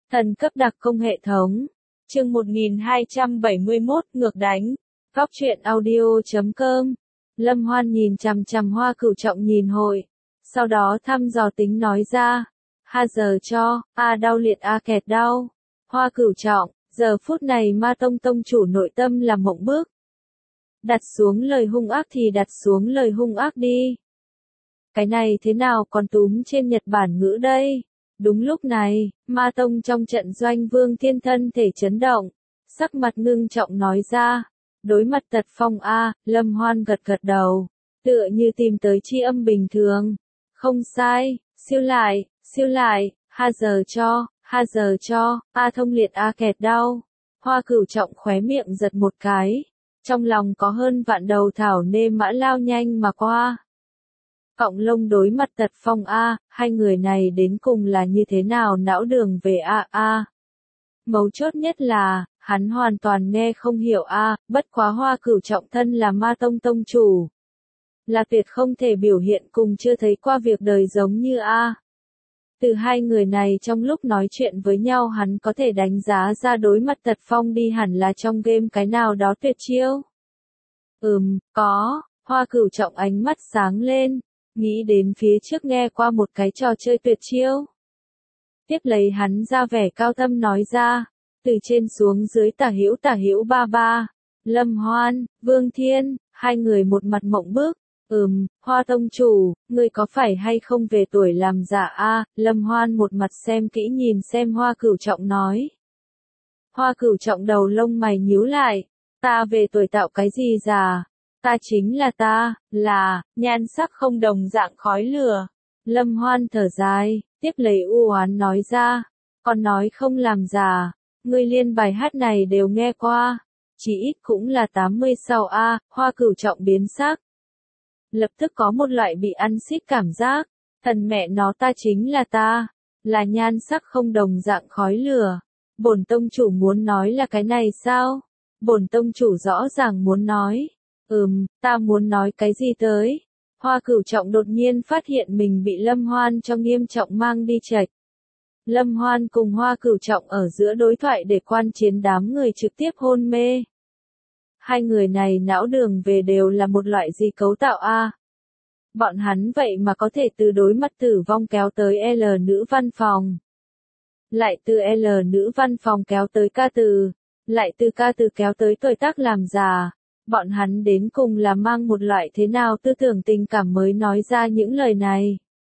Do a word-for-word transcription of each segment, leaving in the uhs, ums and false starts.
Thần cấp đặc công hệ thống. Chương một nghìn hai trăm bảy mươi mốt ngược đánh. Góc truyện audio chấm com. Lâm Hoan nhìn chằm chằm Hoa Cửu Trọng nhìn hồi. Sau đó thăm dò tính nói ra. Ha giờ cho, a đau liệt a kẹt đau. Hoa Cửu Trọng, giờ phút này Ma Tông Tông chủ nội tâm là mộng bước. Đặt xuống lời hung ác thì đặt xuống lời hung ác đi. Cái này thế nào còn túm trên Nhật Bản ngữ đây? Đúng lúc này, Ma Tông trong trận doanh Vương Thiên thân thể chấn động, sắc mặt ngưng trọng nói ra. Đối mặt Tật Phong A, Lâm Hoan gật gật đầu, tựa như tìm tới chi âm bình thường. Không sai, siêu lại, siêu lại, ha giờ cho, ha giờ cho, a thông liệt a kẹt đau. Hoa Cửu Trọng khóe miệng giật một cái, trong lòng có hơn vạn đầu thảo nê mã lao nhanh mà qua. Cọng lông đối mặt Tật Phong A, hai người này đến cùng là như thế nào não đường về A A. Mấu chốt nhất là, hắn hoàn toàn nghe không hiểu A, bất quá Hoa Cửu Trọng thân là Ma Tông Tông chủ. Là tuyệt không thể biểu hiện cùng chưa thấy qua việc đời giống như A. Từ hai người này trong lúc nói chuyện với nhau hắn có thể đánh giá ra đối mặt Tật Phong đi hẳn là trong game cái nào đó tuyệt chiêu. Ừm, có, Hoa Cửu Trọng ánh mắt sáng lên. Nghĩ đến phía trước nghe qua một cái trò chơi tuyệt chiêu. Tiếp lấy hắn ra vẻ cao thâm nói ra, từ trên xuống dưới tả hữu tả hữu ba ba, Lâm Hoan, Vương Thiên, hai người một mặt mộng bức. Ừm, Hoa Tông chủ, ngươi có phải hay không về tuổi làm già a? Lâm Hoan một mặt xem kỹ nhìn xem Hoa Cửu Trọng nói. Hoa Cửu Trọng đầu lông mày nhíu lại, ta về tuổi tạo cái gì già? Ta chính là ta, là, nhan sắc không đồng dạng khói lửa. Lâm Hoan thở dài, tiếp lấy u oán nói ra, còn nói không làm già, ngươi liên bài hát này đều nghe qua, chỉ ít cũng là tám mươi sau a. Hoa Cửu Trọng biến sắc. Lập tức có một loại bị ăn xít cảm giác, thần mẹ nó ta chính là ta, là nhan sắc không đồng dạng khói lửa. Bổn tông chủ muốn nói là cái này sao? Bổn tông chủ rõ ràng muốn nói. Ừm, ta muốn nói cái gì tới? Hoa Cửu Trọng đột nhiên phát hiện mình bị Lâm Hoan cho nghiêm trọng mang đi chệch. Lâm Hoan cùng Hoa Cửu Trọng ở giữa đối thoại để quan chiến đám người trực tiếp hôn mê. Hai người này não đường về đều là một loại gì cấu tạo a? Bọn hắn vậy mà có thể từ đối mặt tử vong kéo tới L nữ văn phòng. Lại từ L nữ văn phòng kéo tới ca từ. Lại từ ca từ kéo tới tuổi tác làm già. Bọn hắn đến cùng là mang một loại thế nào tư tưởng tình cảm mới nói ra những lời này.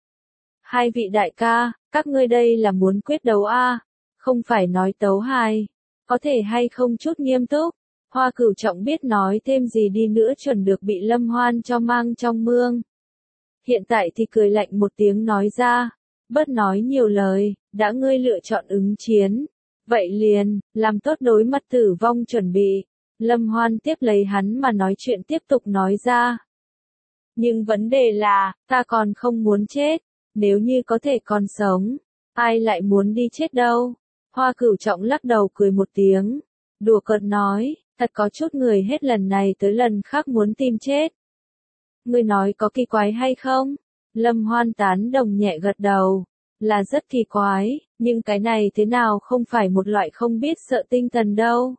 Hai vị đại ca, các ngươi đây là muốn quyết đấu a? Không phải nói tấu hài. Có thể hay không chút nghiêm túc? Hoa Cửu Trọng biết nói thêm gì đi nữa chuẩn được bị Lâm Hoan cho mang trong mương. Hiện tại thì cười lạnh một tiếng nói ra, bớt nói nhiều lời, đã ngươi lựa chọn ứng chiến. Vậy liền, làm tốt đối mặt tử vong chuẩn bị. Lâm Hoan tiếp lấy hắn mà nói chuyện tiếp tục nói ra. Nhưng vấn đề là, ta còn không muốn chết, nếu như có thể còn sống, ai lại muốn đi chết đâu. Hoa Cửu Trọng lắc đầu cười một tiếng, đùa cợt nói, thật có chút người hết lần này tới lần khác muốn tìm chết. Ngươi nói có kỳ quái hay không? Lâm Hoan tán đồng nhẹ gật đầu, là rất kỳ quái, nhưng cái này thế nào không phải một loại không biết sợ tinh thần đâu.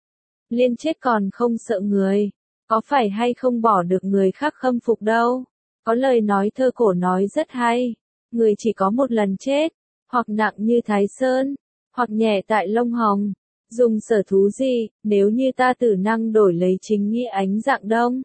Liên chết còn không sợ người, có phải hay không bỏ được người khác khâm phục đâu. Có lời nói thơ cổ nói rất hay, người chỉ có một lần chết, hoặc nặng như Thái Sơn, hoặc nhẹ tại lông hồng. Dùng sở thú gì, nếu như ta tử năng đổi lấy chính nghĩa ánh dạng đông.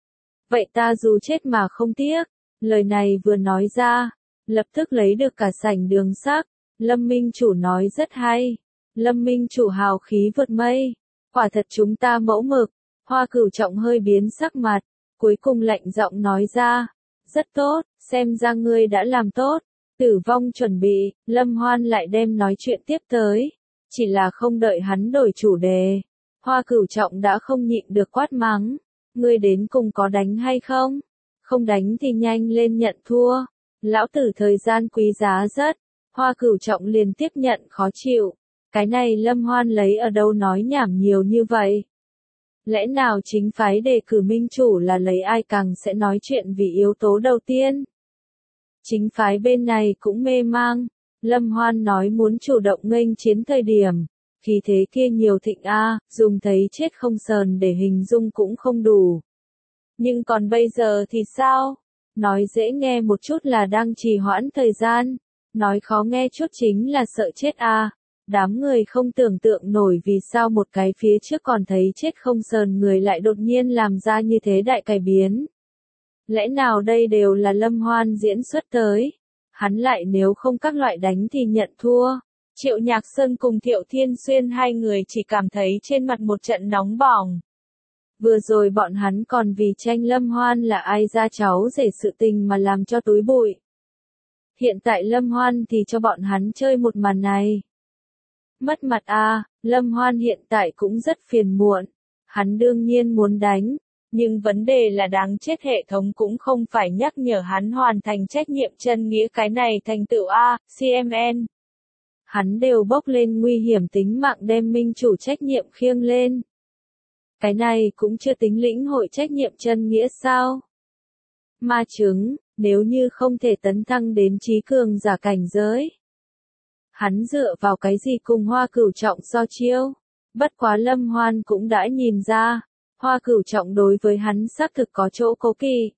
Vậy ta dù chết mà không tiếc. Lời này vừa nói ra, lập tức lấy được cả sảnh đường sắc. Lâm Minh Chủ nói rất hay. Lâm Minh Chủ hào khí vượt mây. Quả thật chúng ta mẫu mực. Hoa Cửu Trọng hơi biến sắc mặt, cuối cùng lạnh giọng nói ra. Rất tốt, xem ra ngươi đã làm tốt. Tử vong chuẩn bị, Lâm Hoan lại đem nói chuyện tiếp tới. Chỉ là không đợi hắn đổi chủ đề. Hoa Cửu Trọng đã không nhịn được quát mắng. Ngươi đến cùng có đánh hay không? Không đánh thì nhanh lên nhận thua. Lão tử thời gian quý giá rất. Hoa Cửu Trọng liền tiếp nhận khó chịu. Cái này Lâm Hoan lấy ở đâu nói nhảm nhiều như vậy? Lẽ nào chính phái đề cử minh chủ là lấy ai càng sẽ nói chuyện vì yếu tố đầu tiên? Chính phái bên này cũng mê mang. Lâm Hoan nói muốn chủ động nghênh chiến thời điểm, khí thế kia nhiều thịnh a, dùng thấy chết không sờn để hình dung cũng không đủ. Nhưng còn bây giờ thì sao? Nói dễ nghe một chút là đang trì hoãn thời gian, nói khó nghe chút chính là sợ chết a. Đám người không tưởng tượng nổi vì sao một cái phía trước còn thấy chết không sờn người lại đột nhiên làm ra như thế đại cải biến. Lẽ nào đây đều là Lâm Hoan diễn xuất tới? Hắn lại nếu không các loại đánh thì nhận thua. Triệu Nhạc Sơn cùng Thiệu Thiên Xuyên hai người chỉ cảm thấy trên mặt một trận nóng bỏng. Vừa rồi bọn hắn còn vì tranh Lâm Hoan là ai ra cháu rể sự tình mà làm cho túi bụi. Hiện tại Lâm Hoan thì cho bọn hắn chơi một màn này. Mất mặt a, Lâm Hoan hiện tại cũng rất phiền muộn. Hắn đương nhiên muốn đánh, nhưng vấn đề là đáng chết hệ thống cũng không phải nhắc nhở hắn hoàn thành trách nhiệm chân nghĩa cái này thành tựu A, xê em en. Hắn đều bốc lên nguy hiểm tính mạng đem minh chủ trách nhiệm khiêng lên. Cái này cũng chưa tính lĩnh hội trách nhiệm chân nghĩa sao? Ma chứng, nếu như không thể tấn thăng đến trí cường giả cảnh giới. Hắn dựa vào cái gì cùng Hoa Cửu Trọng so chiêu? Bất quá Lâm Hoan cũng đã nhìn ra, Hoa Cửu Trọng đối với hắn xác thực có chỗ cố kỵ.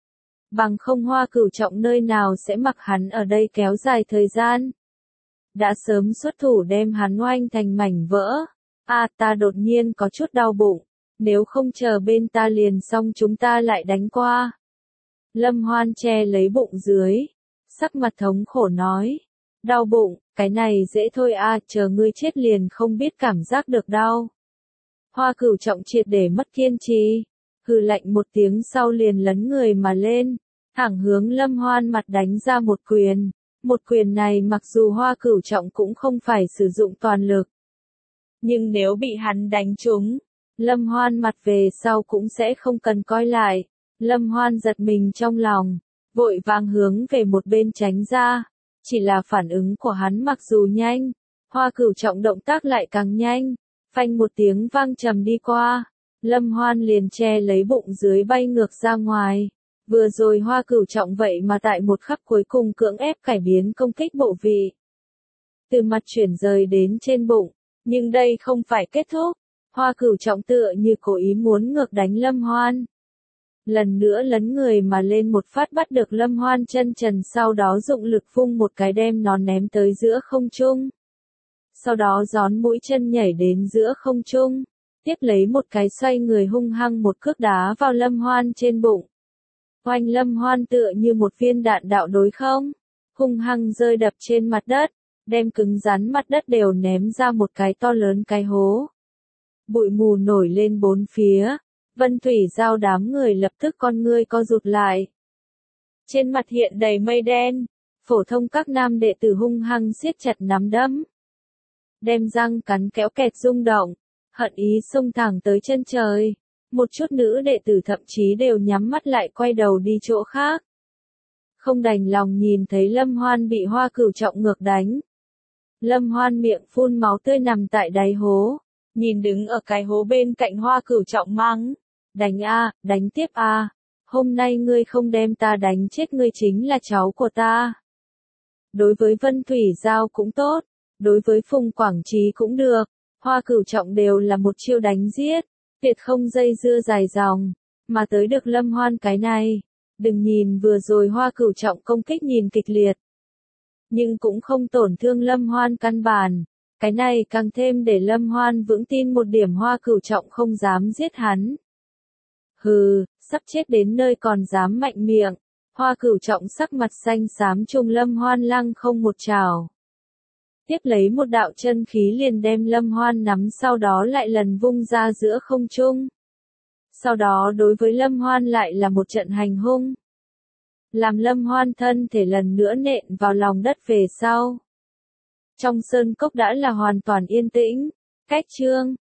Bằng không Hoa Cửu Trọng nơi nào sẽ mặc hắn ở đây kéo dài thời gian. Đã sớm xuất thủ đem hắn oanh thành mảnh vỡ. À ta đột nhiên có chút đau bụng, nếu không chờ bên ta liền xong chúng ta lại đánh qua. Lâm Hoan che lấy bụng dưới, sắc mặt thống khổ nói. Đau bụng, cái này dễ thôi a, chờ ngươi chết liền không biết cảm giác được đau. Hoa Cửu Trọng triệt để mất kiên trì, hừ lạnh một tiếng sau liền lấn người mà lên, thẳng hướng Lâm Hoan mặt đánh ra một quyền. Một quyền này mặc dù Hoa Cửu Trọng cũng không phải sử dụng toàn lực. Nhưng nếu bị hắn đánh trúng, Lâm Hoan mặt về sau cũng sẽ không cần coi lại. Lâm Hoan giật mình trong lòng, vội vàng hướng về một bên tránh ra. Chỉ là phản ứng của hắn mặc dù nhanh, Hoa Cửu Trọng động tác lại càng nhanh, phanh một tiếng vang trầm đi qua, Lâm Hoan liền che lấy bụng dưới bay ngược ra ngoài. Vừa rồi Hoa Cửu Trọng vậy mà tại một khắc cuối cùng cưỡng ép cải biến công kích bộ vị. Từ mặt chuyển rời đến trên bụng, nhưng đây không phải kết thúc, Hoa Cửu Trọng tựa như cố ý muốn ngược đánh Lâm Hoan. Lần nữa lấn người mà lên một phát bắt được Lâm Hoan chân trần, sau đó dụng lực vung một cái đem nó ném tới giữa không trung. Sau đó gión mũi chân nhảy đến giữa không trung, tiếp lấy một cái xoay người hung hăng một cước đá vào Lâm Hoan trên bụng. Oanh, Lâm Hoan tựa như một viên đạn đạo đối không, hung hăng rơi đập trên mặt đất, đem cứng rắn mặt đất đều ném ra một cái to lớn cái hố. Bụi mù nổi lên bốn phía. Vân Thủy Giao đám người lập tức con ngươi co rụt lại. Trên mặt hiện đầy mây đen, phổ thông các nam đệ tử hung hăng siết chặt nắm đấm. Đem răng cắn kéo kẹt rung động, hận ý xông thẳng tới chân trời. Một chút nữ đệ tử thậm chí đều nhắm mắt lại quay đầu đi chỗ khác. Không đành lòng nhìn thấy Lâm Hoan bị Hoa Cửu Trọng ngược đánh. Lâm Hoan miệng phun máu tươi nằm tại đáy hố. Nhìn đứng ở cái hố bên cạnh Hoa Cửu Trọng mắng. Đánh a, đánh tiếp a. Hôm nay ngươi không đem ta đánh chết ngươi chính là cháu của ta. Đối với Vân Thủy Giao cũng tốt, đối với Phùng Quảng Trí cũng được, Hoa Cửu Trọng đều là một chiêu đánh giết, tuyệt không dây dưa dài dòng, mà tới được Lâm Hoan cái này. Đừng nhìn vừa rồi Hoa Cửu Trọng công kích nhìn kịch liệt, nhưng cũng không tổn thương Lâm Hoan căn bản. Cái này càng thêm để Lâm Hoan vững tin một điểm, Hoa Cửu Trọng không dám giết hắn. Hừ, sắp chết đến nơi còn dám mạnh miệng. Hoa Cửu Trọng sắc mặt xanh xám trùng Lâm Hoan lăng không một trảo. Tiếp lấy một đạo chân khí liền đem Lâm Hoan nắm, sau đó lại lần vung ra giữa không trung. Sau đó đối với Lâm Hoan lại là một trận hành hung. Làm Lâm Hoan thân thể lần nữa nện vào lòng đất về sau. Trong sơn cốc đã là hoàn toàn yên tĩnh. Cách chương